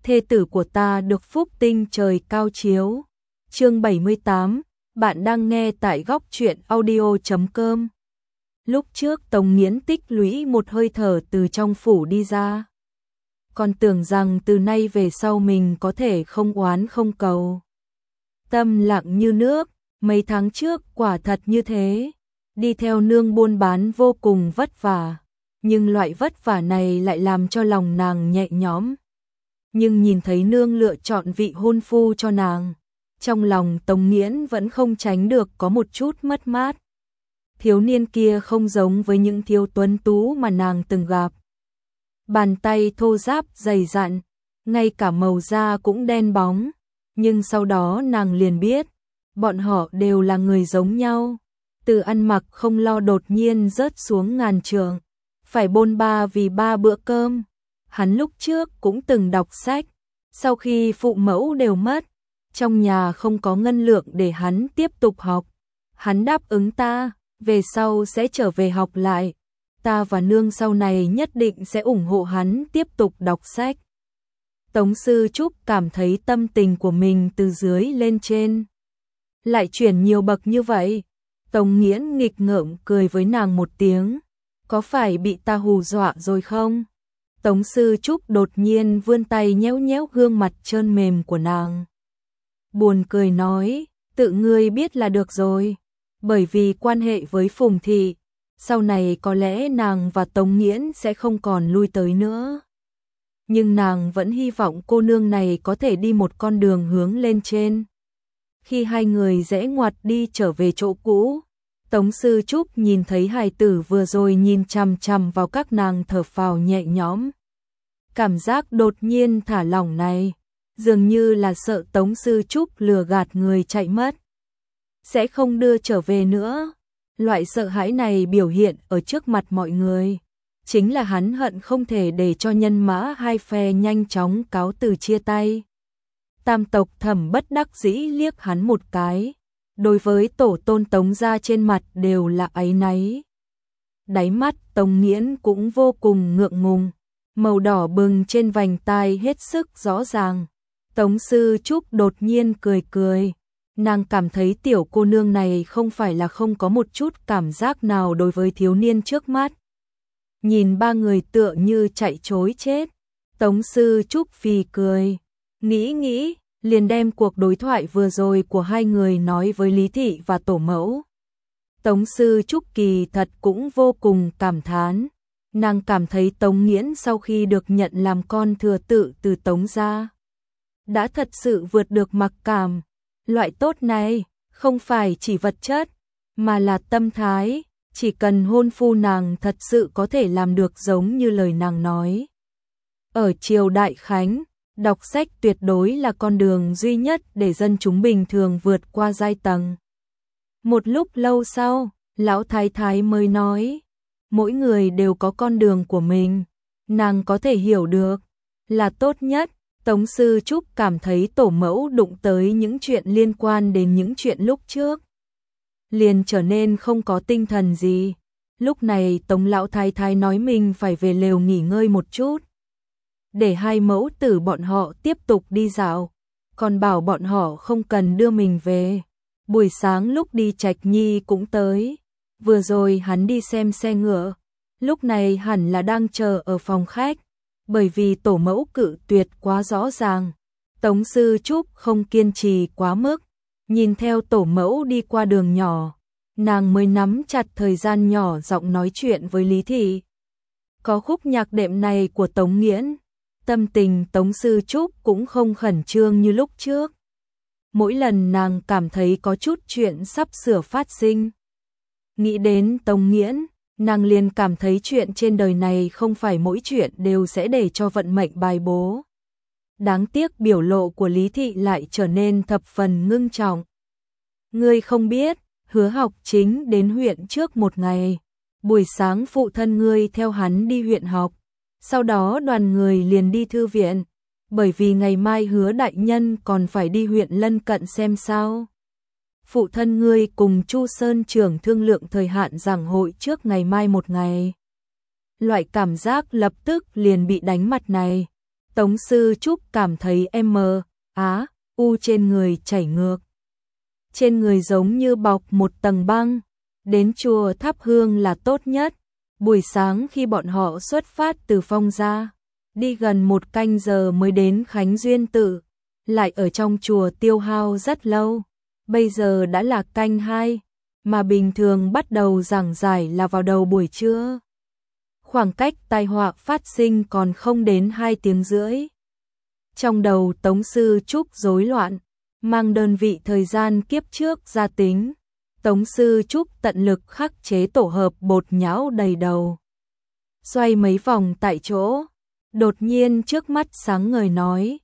thê tử của ta được phúc tinh trời cao chiếu. Chương 78, bạn đang nghe tại góc truyện audio.com. Lúc trước Tống Nghiễn tích lũy một hơi thở từ trong phủ đi ra. Còn tưởng rằng từ nay về sau mình có thể không oán không cầu. Tâm lặng như nước, mấy tháng trước quả thật như thế. Đi theo nương buôn bán vô cùng vất vả, nhưng loại vất vả này lại làm cho lòng nàng nhẹ nhõm. Nhưng nhìn thấy nương lựa chọn vị hôn phu cho nàng, trong lòng Tống Nghiễn vẫn không tránh được có một chút mất mát. Thiếu niên kia không giống với những thiếu tuấn tú mà nàng từng gặp. Bàn tay thô ráp dày dặn, ngay cả màu da cũng đen bóng, nhưng sau đó nàng liền biết, bọn họ đều là người giống nhau. Từ ăn mặc không lo đột nhiên rớt xuống ngàn trượng, phải bôn ba vì 3 bữa cơm. Hắn lúc trước cũng từng đọc sách, sau khi phụ mẫu đều mất, trong nhà không có ngân lượng để hắn tiếp tục học. Hắn đáp ứng ta, về sau sẽ trở về học lại. Ta và nương sau này nhất định sẽ ủng hộ hắn tiếp tục đọc sách. Tống Sư Trúc cảm thấy tâm tình của mình từ dưới lên trên lại chuyển nhiều bậc như vậy. Tống Nghiễn nghịch ngợm cười với nàng một tiếng. Có phải bị ta hù dọa rồi không? Tống Sư Trúc đột nhiên vươn tay nhéo nhéo gương mặt trơn mềm của nàng. Buồn cười nói, tự ngươi biết là được rồi. Bởi vì quan hệ với Phùng Thị, sau này có lẽ nàng và Tống Nghiễn sẽ không còn lui tới nữa. Nhưng nàng vẫn hy vọng cô nương này có thể đi một con đường hướng lên trên. Khi hai người rẽ ngoặt đi trở về chỗ cũ, Tống Sư Trúc nhìn thấy hài tử vừa rồi nhìn chằm chằm vào các nàng thở phào nhẹ nhõm. Cảm giác đột nhiên thả lỏng này, dường như là sợ Tống Sư Trúc lừa gạt người chạy mất, sẽ không đưa trở về nữa. Loại sợ hãi này biểu hiện ở trước mặt mọi người, chính là hắn hận không thể để cho nhân mã hai phe nhanh chóng cáo từ chia tay. Tam tộc Thẩm bất đắc dĩ liếc hắn một cái, đối với tổ tôn Tống gia trên mặt đều là áy náy. Đáy mắt Tống Nghiễn cũng vô cùng ngượng ngùng, màu đỏ bừng trên vành tai hết sức rõ ràng. Tống Sư Trúc đột nhiên cười cười, nàng cảm thấy tiểu cô nương này không phải là không có một chút cảm giác nào đối với thiếu niên trước mắt. Nhìn ba người tựa như chạy trối chết, Tống Sư Trúc phì cười, nghĩ, liền đem cuộc đối thoại vừa rồi của hai người nói với Lý Thị và tổ mẫu. Tống Sư Trúc kỳ thật cũng vô cùng cảm thán, nàng cảm thấy Tống Nghiễn sau khi được nhận làm con thừa tự từ Tống gia, đã thật sự vượt được mặc cảm. Loại tốt này không phải chỉ vật chất, mà là tâm thái, chỉ cần hôn phu nàng thật sự có thể làm được giống như lời nàng nói. Ở triều Đại Khánh, đọc sách tuyệt đối là con đường duy nhất để dân chúng bình thường vượt qua giai tầng. Một lúc lâu sau, lão thái thái mới nói, mỗi người đều có con đường của mình, nàng có thể hiểu được, là tốt nhất. Tống Sư Trúc cảm thấy tổ mẫu đụng tới những chuyện liên quan đến những chuyện lúc trước, liền trở nên không có tinh thần gì. Lúc này Tống lão thái thái nói mình phải về lều nghỉ ngơi một chút, để hai mẫu tử bọn họ tiếp tục đi dạo, còn bảo bọn họ không cần đưa mình về. Buổi sáng lúc đi Trạch Nhi cũng tới, vừa rồi hắn đi xem xe ngựa, lúc này hẳn là đang chờ ở phòng khách. Bởi vì tổ mẫu cự tuyệt quá rõ ràng, Tống Sư Trúc không kiên trì quá mức, nhìn theo tổ mẫu đi qua đường nhỏ, nàng mới nắm chặt thời gian nhỏ giọng nói chuyện với Lý Thị. Có khúc nhạc đệm này của Tống Nghiễn, tâm tình Tống Sư Trúc cũng không khẩn trương như lúc trước. Mỗi lần nàng cảm thấy có chút chuyện sắp sửa phát sinh, nghĩ đến Tống Nghiễn, nàng liền cảm thấy chuyện trên đời này không phải mỗi chuyện đều sẽ để cho vận mệnh bài bố. Đáng tiếc biểu lộ của Lý Thị lại trở nên thập phần ngưng trọng. Ngươi không biết, Hứa Học Chính đến huyện trước một ngày. Buổi sáng phụ thân ngươi theo hắn đi huyện học, sau đó đoàn người liền đi thư viện, bởi vì ngày mai Hứa đại nhân còn phải đi huyện lân cận xem sao. Phụ thân ngươi cùng Chu Sơn trưởng thương lượng thời hạn giảng hội trước ngày mai một ngày. Loại cảm giác lập tức liền bị đánh mặt này, Tống Sư Trúc cảm thấy u trên người chảy ngược. Trên người giống như bọc một tầng băng. Đến chùa thắp hương là tốt nhất. Buổi sáng khi bọn họ xuất phát từ Phong gia, đi gần 1 canh giờ mới đến Khánh Duyên Tự, lại ở trong chùa tiêu hao rất lâu. Bây giờ đã là canh 2, mà bình thường bắt đầu giảng giải là vào đầu buổi trưa. Khoảng cách tai họa phát sinh còn không đến 2 tiếng rưỡi. Trong đầu Tống Sư Trúc rối loạn, mang đơn vị thời gian kiếp trước ra tính. Tống Sư Trúc tận lực khắc chế tổ hợp bột nhão đầy đầu. Xoay mấy vòng tại chỗ, đột nhiên trước mắt sáng ngời nói,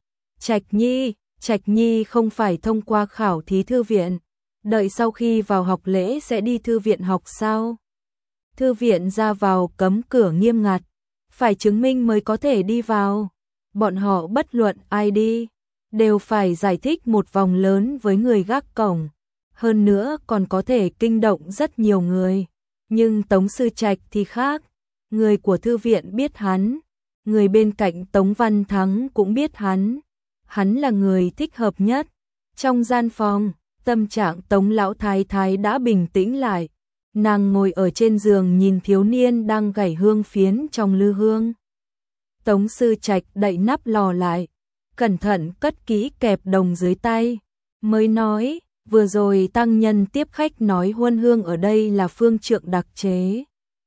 Trạch Nhi không phải thông qua khảo thí thư viện, đợi sau khi vào học lễ sẽ đi thư viện học sao? Thư viện ra vào cấm cửa nghiêm ngặt, phải chứng minh mới có thể đi vào. Bọn họ bất luận ai đi, đều phải giải thích một vòng lớn với người gác cổng. Hơn nữa còn có thể kinh động rất nhiều người. Nhưng Tống Sư Trạch thì khác. Người của thư viện biết hắn. Người bên cạnh Tống Văn Thắng cũng biết hắn. Hắn là người thích hợp nhất. Trong gian phòng, tâm trạng Tống Lão Thái Thái đã bình tĩnh lại. Nàng ngồi ở trên giường nhìn thiếu niên đang gảy hương phiến trong lư hương. Tống Sư Trạch đậy nắp lò lại, cẩn thận cất kỹ kẹp đồng dưới tay, mới nói, vừa rồi tăng nhân tiếp khách nói huân hương ở đây là phương trượng đặc chế,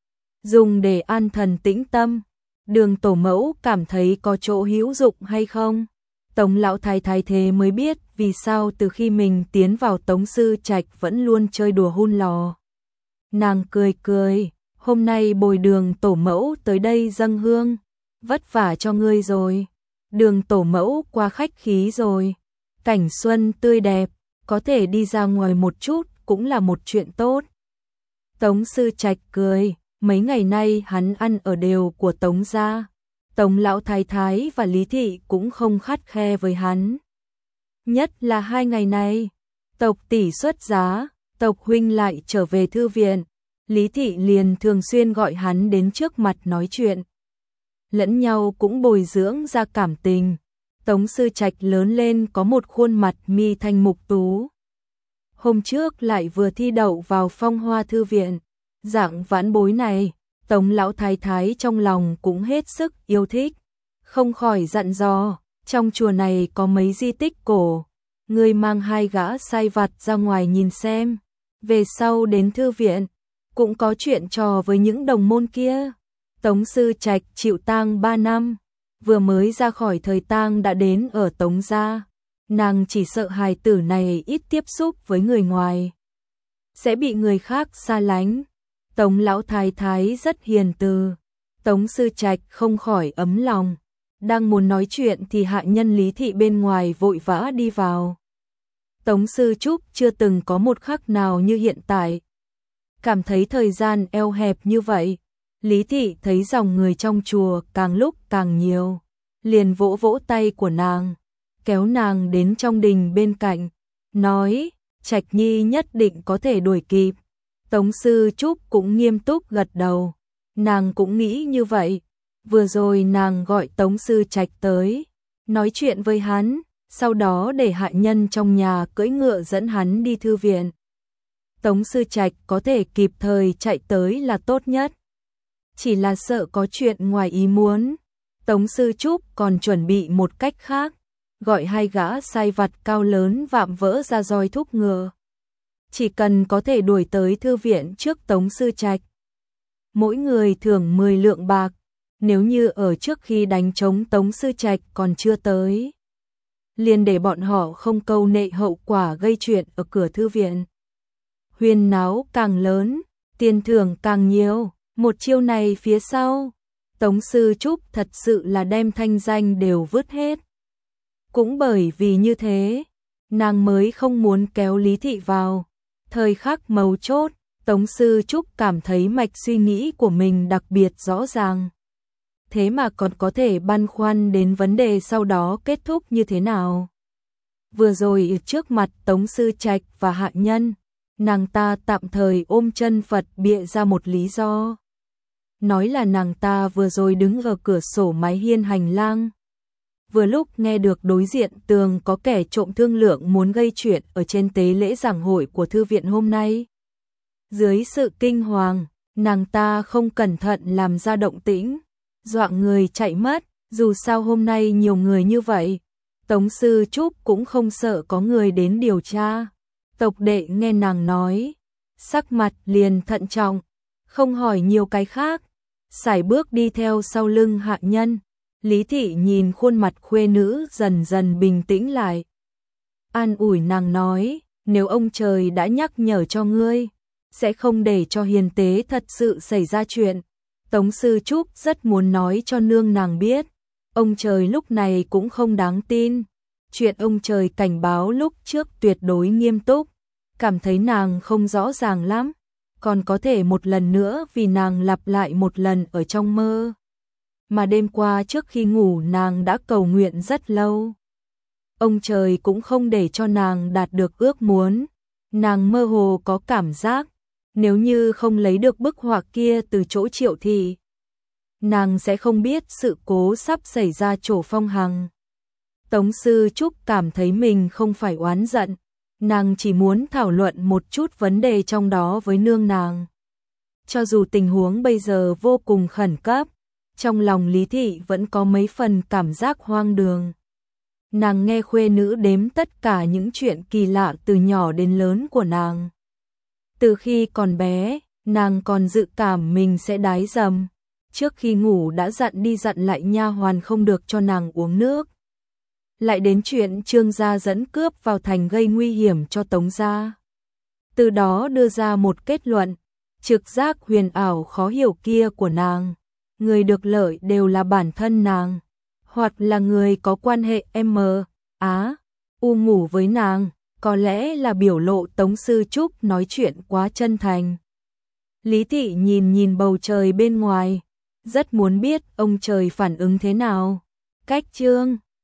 dùng để an thần tĩnh tâm. Đường tổ mẫu cảm thấy có chỗ hữu dụng hay không? Tống Lão Thái Thái thế mới biết vì sao từ khi mình tiến vào Tống Sư Trạch vẫn luôn chơi đùa hun lò. Nàng cười cười, hôm nay bồi Đường tổ mẫu tới đây dâng hương, vất vả cho ngươi rồi. Đường tổ mẫu qua khách khí rồi, cảnh xuân tươi đẹp, có thể đi ra ngoài một chút cũng là một chuyện tốt. Tống Sư Trạch cười, mấy ngày nay hắn ăn ở đều của Tống gia. Tống Lão Thái Thái và Lý Thị cũng không khắt khe với hắn. Nhất là 2 ngày này, tộc tỷ xuất giá, tộc huynh lại trở về thư viện. Lý Thị liền thường xuyên gọi hắn đến trước mặt nói chuyện. Lẫn nhau cũng bồi dưỡng ra cảm tình. Tống Sư Trạch lớn lên có một khuôn mặt mi thanh mục tú. Hôm trước lại vừa thi đậu vào Phong Hoa thư viện. Dạng vãn bối này, Tống Lão Thái Thái trong lòng cũng hết sức yêu thích. Không khỏi dặn dò, trong chùa này có mấy di tích cổ. Ngươi mang 2 gã sai vặt ra ngoài nhìn xem. Về sau đến thư viện, cũng có chuyện trò với những đồng môn kia. Tống Sư Trạch chịu tang 3 năm, vừa mới ra khỏi thời tang đã đến ở Tống gia. Nàng chỉ sợ hài tử này ít tiếp xúc với người ngoài, sẽ bị người khác xa lánh. Tống Lão Thái Thái rất hiền từ, Tống Sư Trạch không khỏi ấm lòng. Đang muốn nói chuyện thì hạ nhân Lý Thị bên ngoài vội vã đi vào. Tống Sư Trúc chưa từng có một khắc nào như hiện tại. Cảm thấy thời gian eo hẹp như vậy. Lý Thị thấy dòng người trong chùa càng lúc càng nhiều, liền vỗ vỗ tay của nàng, kéo nàng đến trong đình bên cạnh, nói, Trạch Nhi nhất định có thể đuổi kịp. Tống Sư Trúc cũng nghiêm túc gật đầu, nàng cũng nghĩ như vậy. Vừa rồi nàng gọi Tống Sư Trạch tới, nói chuyện với hắn, sau đó để hạ nhân trong nhà cưỡi ngựa dẫn hắn đi thư viện. Tống Sư Trạch có thể kịp thời chạy tới là tốt nhất. Chỉ là sợ có chuyện ngoài ý muốn. Tống Sư Trúc còn chuẩn bị một cách khác, gọi 2 gã sai vặt cao lớn vạm vỡ ra roi thúc ngựa. Chỉ cần có thể đuổi tới thư viện trước Tống Sư Trạch, mỗi người thưởng 10 lượng bạc. Nếu như ở trước khi đánh trống Tống Sư Trạch còn chưa tới, liền để bọn họ không câu nệ hậu quả gây chuyện ở cửa thư viện. Huyên náo càng lớn, tiền thưởng càng nhiều. Một chiêu này phía sau, Tống Sư Trúc thật sự là đem thanh danh đều vứt hết. Cũng bởi vì như thế, nàng mới không muốn kéo Lý Thị vào. Thời khắc mấu chốt, Tống Sư Trúc cảm thấy mạch suy nghĩ của mình đặc biệt rõ ràng. Thế mà còn có thể băn khoăn đến vấn đề sau đó kết thúc như thế nào. Vừa rồi trước mặt Tống Sư Trạch và hạ nhân, nàng ta tạm thời ôm chân Phật bịa ra một lý do. Nói là nàng ta vừa rồi đứng ở cửa sổ mái hiên hành lang, vừa lúc nghe được đối diện tường có kẻ trộm thương lượng muốn gây chuyện ở trên tế lễ giảng hội của thư viện hôm nay. Dưới sự kinh hoàng, nàng ta không cẩn thận làm ra động tĩnh, dọa người chạy mất, dù sao hôm nay nhiều người như vậy. Tống Sư Trúc cũng không sợ có người đến điều tra. Tộc đệ nghe nàng nói, sắc mặt liền thận trọng, không hỏi nhiều cái khác, sải bước đi theo sau lưng hạ nhân. Lý thị nhìn khuôn mặt khuê nữ dần dần bình tĩnh lại. An ủi nàng nói, nếu ông trời đã nhắc nhở cho ngươi, sẽ không để cho hiền tế thật sự xảy ra chuyện. Tống Sư Trúc rất muốn nói cho nương nàng biết, ông trời lúc này cũng không đáng tin. Chuyện ông trời cảnh báo lúc trước tuyệt đối nghiêm túc, cảm thấy nàng không rõ ràng lắm, còn có thể một lần nữa vì nàng lặp lại một lần ở trong mơ. Mà đêm qua trước khi ngủ nàng đã cầu nguyện rất lâu. Ông trời cũng không để cho nàng đạt được ước muốn. Nàng mơ hồ có cảm giác, nếu như không lấy được bức họa kia từ chỗ Triệu Thị, nàng sẽ không biết sự cố sắp xảy ra chỗ Phong Hằng. Tống Sư Trúc cảm thấy mình không phải oán giận, nàng chỉ muốn thảo luận một chút vấn đề trong đó với nương nàng. Cho dù tình huống bây giờ vô cùng khẩn cấp, trong lòng Lý Thị vẫn có mấy phần cảm giác hoang đường. Nàng nghe khuê nữ đếm tất cả những chuyện kỳ lạ từ nhỏ đến lớn của nàng. Từ khi còn bé, nàng còn dự cảm mình sẽ đái dầm. Trước khi ngủ đã dặn đi dặn lại nha hoàn không được cho nàng uống nước. Lại đến chuyện Trương gia dẫn cướp vào thành gây nguy hiểm cho Tống gia. Từ đó đưa ra một kết luận, trực giác huyền ảo khó hiểu kia của nàng. Người được lợi đều là bản thân nàng, hoặc là người có quan hệ ngủ với nàng, có lẽ là biểu lộ Tống Sư Trúc nói chuyện quá chân thành. Lý Thị nhìn bầu trời bên ngoài, rất muốn biết ông trời phản ứng thế nào. Cách chương